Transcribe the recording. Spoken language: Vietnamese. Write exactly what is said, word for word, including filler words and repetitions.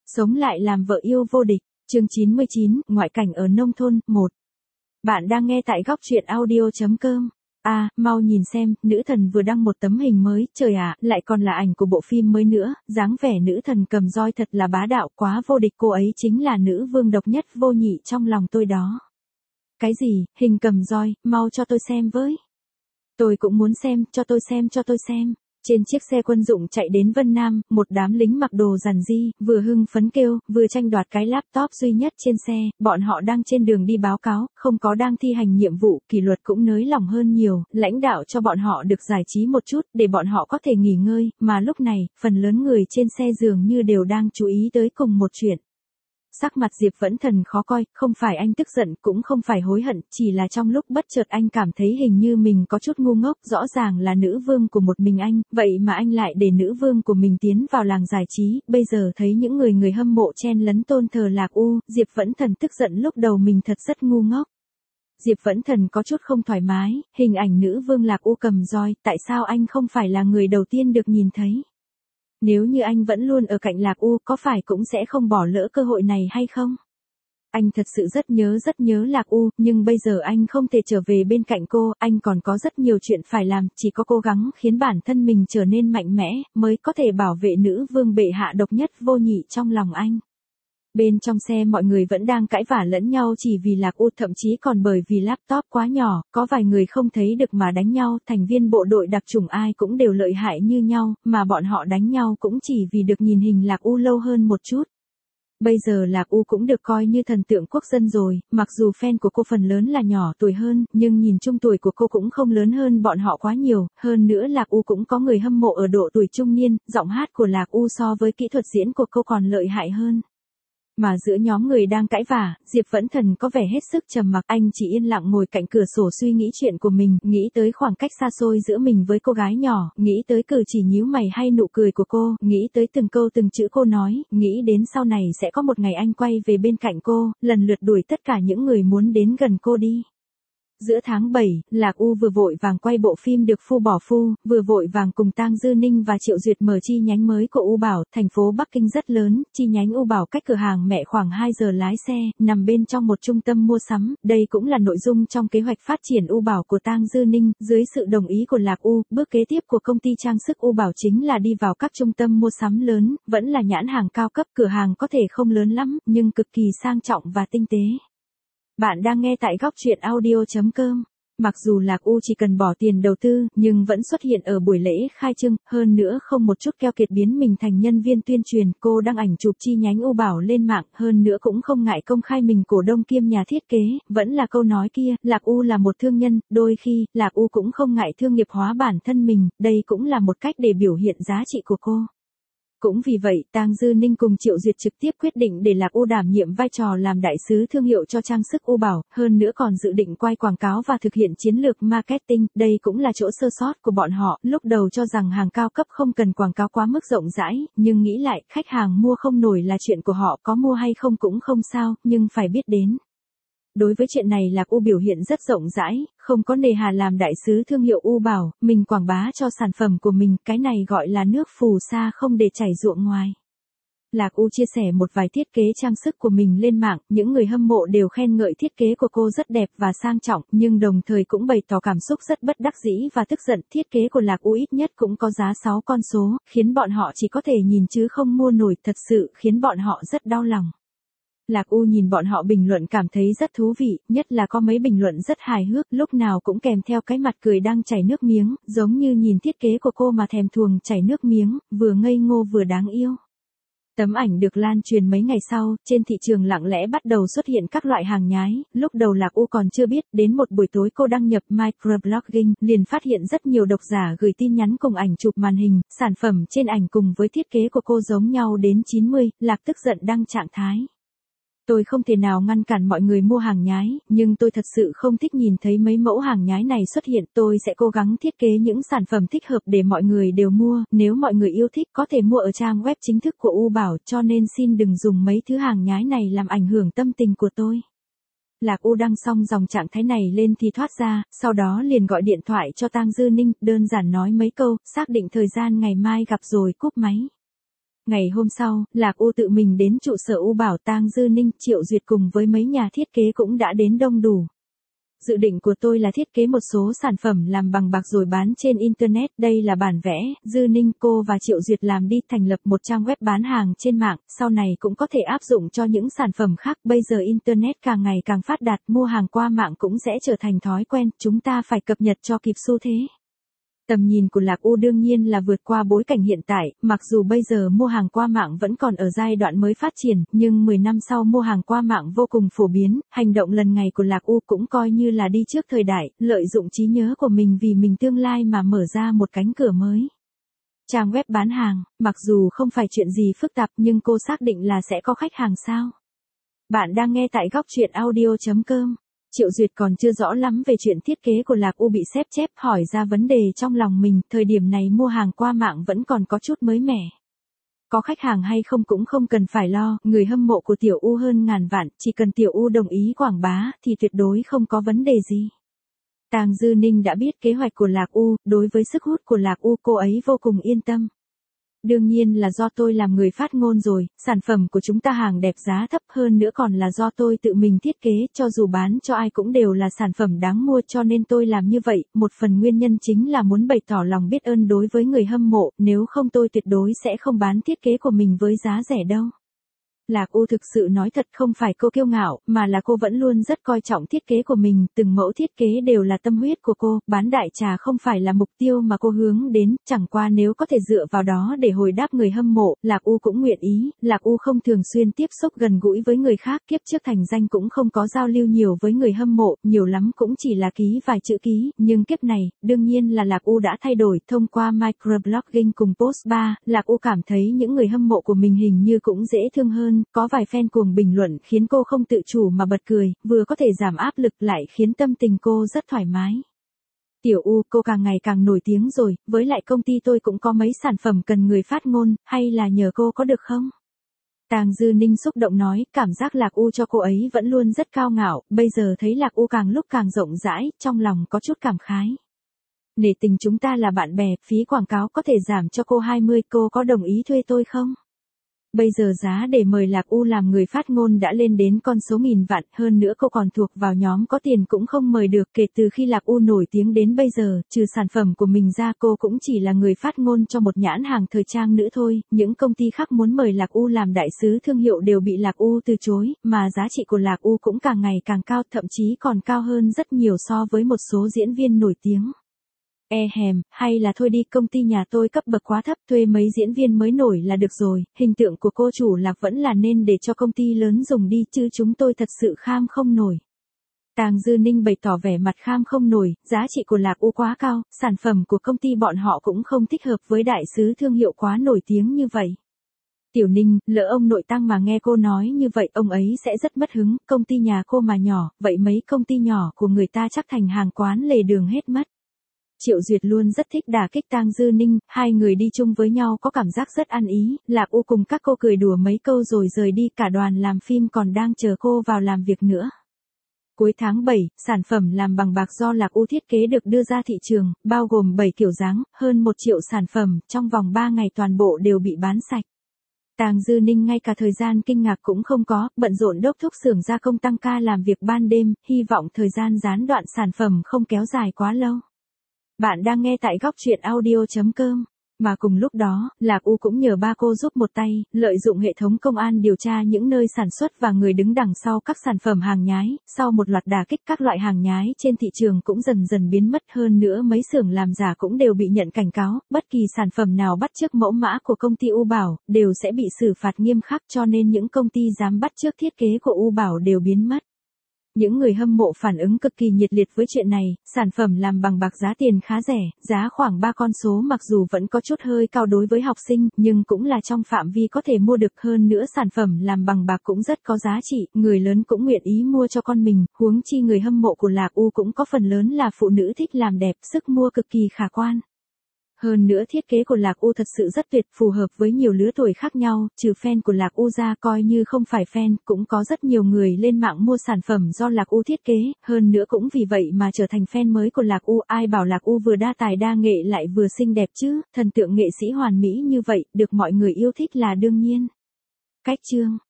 Sống lại làm vợ yêu vô địch, chương chín mươi chín, ngoại cảnh ở nông thôn, một. Bạn đang nghe tại góc truyện audio.com. À, mau nhìn xem, nữ thần vừa đăng một tấm hình mới, trời ạ, lại còn là ảnh của bộ phim mới nữa, dáng vẻ nữ thần cầm roi thật là bá đạo, quá vô địch, cô ấy chính là nữ vương độc nhất vô nhị trong lòng tôi đó. Cái gì, hình cầm roi, mau cho tôi xem với. Tôi cũng muốn xem, cho tôi xem cho tôi xem. Trên chiếc xe quân dụng chạy đến Vân Nam, một đám lính mặc đồ rằn ri, vừa hưng phấn kêu, vừa tranh đoạt cái laptop duy nhất trên xe, bọn họ đang trên đường đi báo cáo, không có đang thi hành nhiệm vụ, kỷ luật cũng nới lỏng hơn nhiều, lãnh đạo cho bọn họ được giải trí một chút, để bọn họ có thể nghỉ ngơi, mà lúc này, phần lớn người trên xe dường như đều đang chú ý tới cùng một chuyện. Sắc mặt Diệp Vẫn Thần khó coi, không phải anh tức giận, cũng không phải hối hận, chỉ là trong lúc bất chợt anh cảm thấy hình như mình có chút ngu ngốc, rõ ràng là nữ vương của một mình anh, vậy mà anh lại để nữ vương của mình tiến vào làng giải trí, bây giờ thấy những người người hâm mộ chen lấn tôn thờ Lạc U, Diệp Vẫn Thần tức giận lúc đầu mình thật rất ngu ngốc. Diệp Vẫn Thần có chút không thoải mái, hình ảnh nữ vương Lạc U cầm roi, tại sao anh không phải là người đầu tiên được nhìn thấy? Nếu như anh vẫn luôn ở cạnh Lạc U có phải cũng sẽ không bỏ lỡ cơ hội này hay không? Anh thật sự rất nhớ rất nhớ Lạc U, nhưng bây giờ anh không thể trở về bên cạnh cô, anh còn có rất nhiều chuyện phải làm, chỉ có cố gắng khiến bản thân mình trở nên mạnh mẽ, mới có thể bảo vệ nữ vương bệ hạ độc nhất vô nhị trong lòng anh. Bên trong xe mọi người vẫn đang cãi vả lẫn nhau chỉ vì Lạc U, thậm chí còn bởi vì laptop quá nhỏ, có vài người không thấy được mà đánh nhau, thành viên bộ đội đặc chủng ai cũng đều lợi hại như nhau, mà bọn họ đánh nhau cũng chỉ vì được nhìn hình Lạc U lâu hơn một chút. Bây giờ Lạc U cũng được coi như thần tượng quốc dân rồi, mặc dù fan của cô phần lớn là nhỏ tuổi hơn, nhưng nhìn chung tuổi của cô cũng không lớn hơn bọn họ quá nhiều, hơn nữa Lạc U cũng có người hâm mộ ở độ tuổi trung niên, giọng hát của Lạc U so với kỹ thuật diễn của cô còn lợi hại hơn. Mà giữa nhóm người đang cãi vả, Diệp Vẫn Thần có vẻ hết sức trầm mặc, anh chỉ yên lặng ngồi cạnh cửa sổ suy nghĩ chuyện của mình, nghĩ tới khoảng cách xa xôi giữa mình với cô gái nhỏ, nghĩ tới cử chỉ nhíu mày hay nụ cười của cô, nghĩ tới từng câu từng chữ cô nói, nghĩ đến sau này sẽ có một ngày anh quay về bên cạnh cô, lần lượt đuổi tất cả những người muốn đến gần cô đi. Giữa tháng bảy, Lạc U vừa vội vàng quay bộ phim Được Phu Bỏ Phu, vừa vội vàng cùng Tang Dư Ninh và Triệu Duyệt mở chi nhánh mới của U Bảo, thành phố Bắc Kinh rất lớn, chi nhánh U Bảo cách cửa hàng mẹ khoảng hai giờ lái xe, nằm bên trong một trung tâm mua sắm, đây cũng là nội dung trong kế hoạch phát triển U Bảo của Tang Dư Ninh, dưới sự đồng ý của Lạc U, bước kế tiếp của công ty trang sức U Bảo chính là đi vào các trung tâm mua sắm lớn, vẫn là nhãn hàng cao cấp, cửa hàng có thể không lớn lắm, nhưng cực kỳ sang trọng và tinh tế. Bạn đang nghe tại góc truyện audio.com. Mặc dù Lạc U chỉ cần bỏ tiền đầu tư, nhưng vẫn xuất hiện ở buổi lễ khai trương, hơn nữa không một chút keo kiệt biến mình thành nhân viên tuyên truyền, cô đăng ảnh chụp chi nhánh U Bảo lên mạng, hơn nữa cũng không ngại công khai mình cổ đông kiêm nhà thiết kế, vẫn là câu nói kia, Lạc U là một thương nhân, đôi khi, Lạc U cũng không ngại thương nghiệp hóa bản thân mình, đây cũng là một cách để biểu hiện giá trị của cô. Cũng vì vậy, Tang Dư Ninh cùng Triệu Duyệt trực tiếp quyết định để Lạc U đảm nhiệm vai trò làm đại sứ thương hiệu cho trang sức U Bảo, hơn nữa còn dự định quay quảng cáo và thực hiện chiến lược marketing, đây cũng là chỗ sơ sót của bọn họ, lúc đầu cho rằng hàng cao cấp không cần quảng cáo quá mức rộng rãi, nhưng nghĩ lại, khách hàng mua không nổi là chuyện của họ, có mua hay không cũng không sao, nhưng phải biết đến. Đối với chuyện này Lạc U biểu hiện rất rộng rãi, không có nề hà làm đại sứ thương hiệu U Bảo, mình quảng bá cho sản phẩm của mình, cái này gọi là nước phù sa không để chảy ruộng ngoài. Lạc U chia sẻ một vài thiết kế trang sức của mình lên mạng, những người hâm mộ đều khen ngợi thiết kế của cô rất đẹp và sang trọng, nhưng đồng thời cũng bày tỏ cảm xúc rất bất đắc dĩ và tức giận, thiết kế của Lạc U ít nhất cũng có giá sáu con số, khiến bọn họ chỉ có thể nhìn chứ không mua nổi, thật sự khiến bọn họ rất đau lòng. Lạc U nhìn bọn họ bình luận cảm thấy rất thú vị, nhất là có mấy bình luận rất hài hước, lúc nào cũng kèm theo cái mặt cười đang chảy nước miếng, giống như nhìn thiết kế của cô mà thèm thuồng chảy nước miếng, vừa ngây ngô vừa đáng yêu. Tấm ảnh được lan truyền mấy ngày sau, trên thị trường lặng lẽ bắt đầu xuất hiện các loại hàng nhái, lúc đầu Lạc U còn chưa biết, đến một buổi tối cô đăng nhập microblogging, liền phát hiện rất nhiều độc giả gửi tin nhắn cùng ảnh chụp màn hình, sản phẩm trên ảnh cùng với thiết kế của cô giống nhau đến chín mươi, Lạc tức giận đăng trạng thái. Tôi không thể nào ngăn cản mọi người mua hàng nhái, nhưng tôi thật sự không thích nhìn thấy mấy mẫu hàng nhái này xuất hiện, tôi sẽ cố gắng thiết kế những sản phẩm thích hợp để mọi người đều mua, nếu mọi người yêu thích có thể mua ở trang web chính thức của U Bảo, cho nên xin đừng dùng mấy thứ hàng nhái này làm ảnh hưởng tâm tình của tôi. Lạc U đăng xong dòng trạng thái này lên thì thoát ra, sau đó liền gọi điện thoại cho Tang Dư Ninh, đơn giản nói mấy câu, xác định thời gian ngày mai gặp rồi cúp máy. Ngày hôm sau, Lạc U tự mình đến trụ sở U Bảo Tang Dư Ninh, Triệu Duyệt cùng với mấy nhà thiết kế cũng đã đến đông đủ. Dự định của tôi là thiết kế một số sản phẩm làm bằng bạc rồi bán trên Internet, đây là bản vẽ, Dư Ninh cô và Triệu Duyệt làm đi thành lập một trang web bán hàng trên mạng, sau này cũng có thể áp dụng cho những sản phẩm khác, bây giờ Internet càng ngày càng phát đạt, mua hàng qua mạng cũng sẽ trở thành thói quen, chúng ta phải cập nhật cho kịp xu thế. Tầm nhìn của Lạc U đương nhiên là vượt qua bối cảnh hiện tại, mặc dù bây giờ mua hàng qua mạng vẫn còn ở giai đoạn mới phát triển, nhưng mười năm sau mua hàng qua mạng vô cùng phổ biến, hành động lần này của Lạc U cũng coi như là đi trước thời đại, lợi dụng trí nhớ của mình vì mình tương lai mà mở ra một cánh cửa mới. Trang web bán hàng, mặc dù không phải chuyện gì phức tạp nhưng cô xác định là sẽ có khách hàng sao? Bạn đang nghe tại góc truyện audio chấm com. Triệu Duyệt còn chưa rõ lắm về chuyện thiết kế của Lạc U bị xếp chép, hỏi ra vấn đề trong lòng mình, thời điểm này mua hàng qua mạng vẫn còn có chút mới mẻ. Có khách hàng hay không cũng không cần phải lo, người hâm mộ của Tiểu U hơn ngàn vạn, chỉ cần Tiểu U đồng ý quảng bá thì tuyệt đối không có vấn đề gì. Tang Dư Ninh đã biết kế hoạch của Lạc U, đối với sức hút của Lạc U cô ấy vô cùng yên tâm. Đương nhiên là do tôi làm người phát ngôn rồi, sản phẩm của chúng ta hàng đẹp giá thấp, hơn nữa còn là do tôi tự mình thiết kế, cho dù bán cho ai cũng đều là sản phẩm đáng mua, cho nên tôi làm như vậy, một phần nguyên nhân chính là muốn bày tỏ lòng biết ơn đối với người hâm mộ, nếu không tôi tuyệt đối sẽ không bán thiết kế của mình với giá rẻ đâu. Lạc U thực sự nói thật, không phải cô kiêu ngạo, mà là cô vẫn luôn rất coi trọng thiết kế của mình, từng mẫu thiết kế đều là tâm huyết của cô, bán đại trà không phải là mục tiêu mà cô hướng đến, chẳng qua nếu có thể dựa vào đó để hồi đáp người hâm mộ, Lạc U cũng nguyện ý. Lạc U không thường xuyên tiếp xúc gần gũi với người khác, kiếp trước thành danh cũng không có giao lưu nhiều với người hâm mộ, nhiều lắm cũng chỉ là ký vài chữ ký, nhưng kiếp này, đương nhiên là Lạc U đã thay đổi, thông qua microblogging cùng post bar, Lạc U cảm thấy những người hâm mộ của mình hình như cũng dễ thương hơn. Có vài fan cuồng bình luận khiến cô không tự chủ mà bật cười, vừa có thể giảm áp lực lại khiến tâm tình cô rất thoải mái. Tiểu U, cô càng ngày càng nổi tiếng rồi, với lại công ty tôi cũng có mấy sản phẩm cần người phát ngôn, hay là nhờ cô có được không? Tang Dư Ninh xúc động nói, cảm giác Lạc U cho cô ấy vẫn luôn rất cao ngạo, bây giờ thấy Lạc U càng lúc càng rộng rãi, trong lòng có chút cảm khái. Nể tình chúng ta là bạn bè, phí quảng cáo có thể giảm cho cô hai mươi, cô có đồng ý thuê tôi không? Bây giờ giá để mời Lạc U làm người phát ngôn đã lên đến con số nghìn vạn, hơn nữa cô còn thuộc vào nhóm có tiền cũng không mời được, kể từ khi Lạc U nổi tiếng đến bây giờ, trừ sản phẩm của mình ra cô cũng chỉ là người phát ngôn cho một nhãn hàng thời trang nữ thôi, những công ty khác muốn mời Lạc U làm đại sứ thương hiệu đều bị Lạc U từ chối, mà giá trị của Lạc U cũng càng ngày càng cao, thậm chí còn cao hơn rất nhiều so với một số diễn viên nổi tiếng. E hèm, hay là thôi đi, công ty nhà tôi cấp bậc quá thấp, thuê mấy diễn viên mới nổi là được rồi, hình tượng của cô chủ Lạc vẫn là nên để cho công ty lớn dùng đi, chứ chúng tôi thật sự kham không nổi. Tang Dư Ninh bày tỏ vẻ mặt kham không nổi, giá trị của Lạc U quá cao, sản phẩm của công ty bọn họ cũng không thích hợp với đại sứ thương hiệu quá nổi tiếng như vậy. Tiểu Ninh, lỡ ông nội Tang mà nghe cô nói như vậy, ông ấy sẽ rất mất hứng, công ty nhà cô mà nhỏ, vậy mấy công ty nhỏ của người ta chắc thành hàng quán lề đường hết mất. Triệu Duyệt luôn rất thích đả kích Tang Dư Ninh, hai người đi chung với nhau có cảm giác rất ăn ý, Lạc U cùng các cô cười đùa mấy câu rồi rời đi, cả đoàn làm phim còn đang chờ cô vào làm việc nữa. Cuối tháng bảy, sản phẩm làm bằng bạc do Lạc U thiết kế được đưa ra thị trường, bao gồm bảy kiểu dáng, hơn một triệu sản phẩm, trong vòng ba ngày toàn bộ đều bị bán sạch. Tang Dư Ninh ngay cả thời gian kinh ngạc cũng không có, bận rộn đốc thúc xưởng gia công tăng ca làm việc ban đêm, hy vọng thời gian gián đoạn sản phẩm không kéo dài quá lâu. Bạn đang nghe tại góc truyện audio chấm com. Mà cùng lúc đó, Lạc U cũng nhờ ba cô giúp một tay, lợi dụng hệ thống công an điều tra những nơi sản xuất và người đứng đằng sau các sản phẩm hàng nhái, sau một loạt đả kích các loại hàng nhái trên thị trường cũng dần dần biến mất, hơn nữa mấy xưởng làm giả cũng đều bị nhận cảnh cáo, bất kỳ sản phẩm nào bắt chước mẫu mã của công ty U Bảo, đều sẽ bị xử phạt nghiêm khắc, cho nên những công ty dám bắt chước thiết kế của U Bảo đều biến mất. Những người hâm mộ phản ứng cực kỳ nhiệt liệt với chuyện này, sản phẩm làm bằng bạc giá tiền khá rẻ, giá khoảng ba con số mặc dù vẫn có chút hơi cao đối với học sinh, nhưng cũng là trong phạm vi có thể mua được, hơn nữa sản phẩm làm bằng bạc cũng rất có giá trị, người lớn cũng nguyện ý mua cho con mình, huống chi người hâm mộ của Lạc U cũng có phần lớn là phụ nữ thích làm đẹp, sức mua cực kỳ khả quan. Hơn nữa thiết kế của Lạc U thật sự rất tuyệt, phù hợp với nhiều lứa tuổi khác nhau, trừ fan của Lạc U ra, coi như không phải fan, cũng có rất nhiều người lên mạng mua sản phẩm do Lạc U thiết kế, hơn nữa cũng vì vậy mà trở thành fan mới của Lạc U, ai bảo Lạc U vừa đa tài đa nghệ lại vừa xinh đẹp chứ, thần tượng nghệ sĩ hoàn mỹ như vậy, được mọi người yêu thích là đương nhiên. Cách chương